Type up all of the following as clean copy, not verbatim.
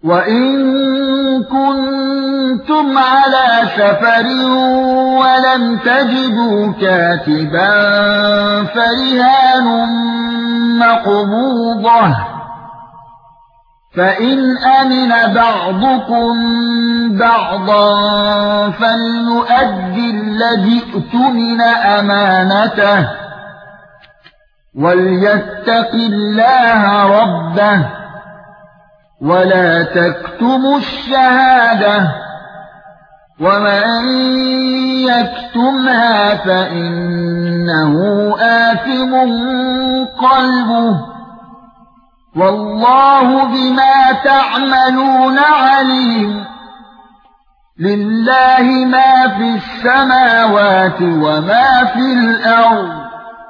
وَإِن كُنتُمْ عَلَى سَفَرٍ وَلَمْ تَجِدُوا كَاتِبًا فَرِهَانٌ مَّقْبُوضَةٌ فَإِنْ أَمِنَ بَعْضُكُمْ بَعْضًا فَلْيُؤَدِّ الَّذِي اؤْتُمِنَ أَمَانَتَهُ وَلْيَتَّقِ اللَّهَ رَبَّهُ وَلَا تَكْتُمُوا الشَّهَادَةَ وَمَن يَكْتُمْهَا فَإِنَّهُ آثِمٌ قَلْبُهُ وَاللَّهُ بِمَا تَعْمَلُونَ عَلِيمٌ لِلَّهِ مَا فِي السَّمَاوَاتِ وَمَا فِي الْأَرْضِ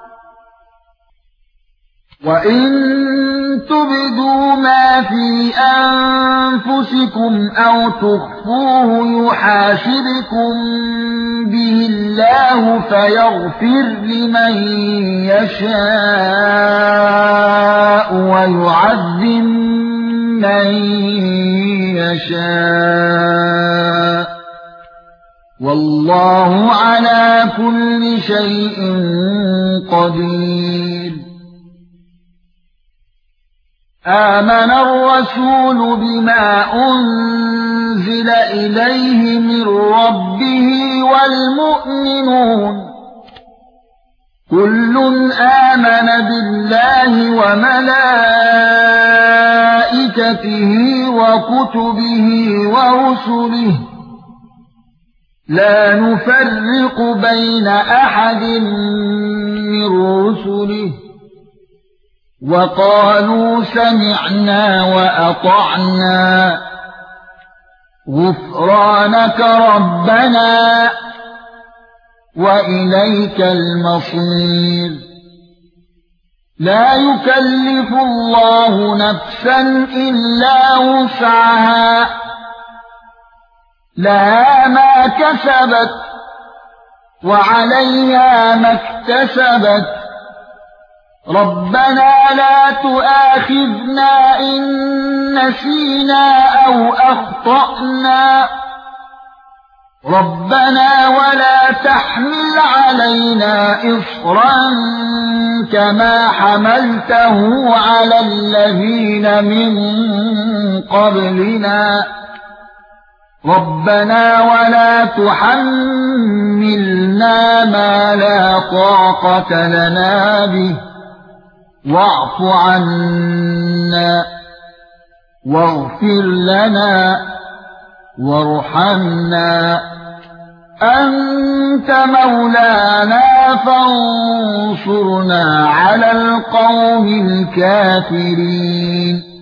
وَإِن تُبْدُوا مَا فِي أَنفُسِكُمْ أَوْ تُخْفُوهُ يُحَاسِبْكُم بِهِ اللَّهُ فَيَغْفِرْ لِمَن يَشَاءُ وَيُعَذِّبُ مَن يَشَاءُ وَاللَّهُ عَلَى كُلِّ شَيْءٍ قَدِيرٌ آمن الرسول بما أنزل إليه من ربه والمؤمنون كل آمن بالله وملائكته وكتبه ورسله لا نفرق بين أحد من رسله وقالوا سمعنا وأطعنا غفرانك ربنا وإليك المصير لا يكلف الله نفسا إلا وسعها لها ما كسبت وعليها ما اكتسبت ربنا لا تؤاخذنا إن نسينا أو أخطأنا ربنا ولا تحمل علينا إصرا كما حملته على الذين من قبلنا ربنا ولا تحملنا ما لا طاقة لنا به واعف عنا واغفر لنا وارحمنا أنت مولانا فانصرنا على القوم الكافرين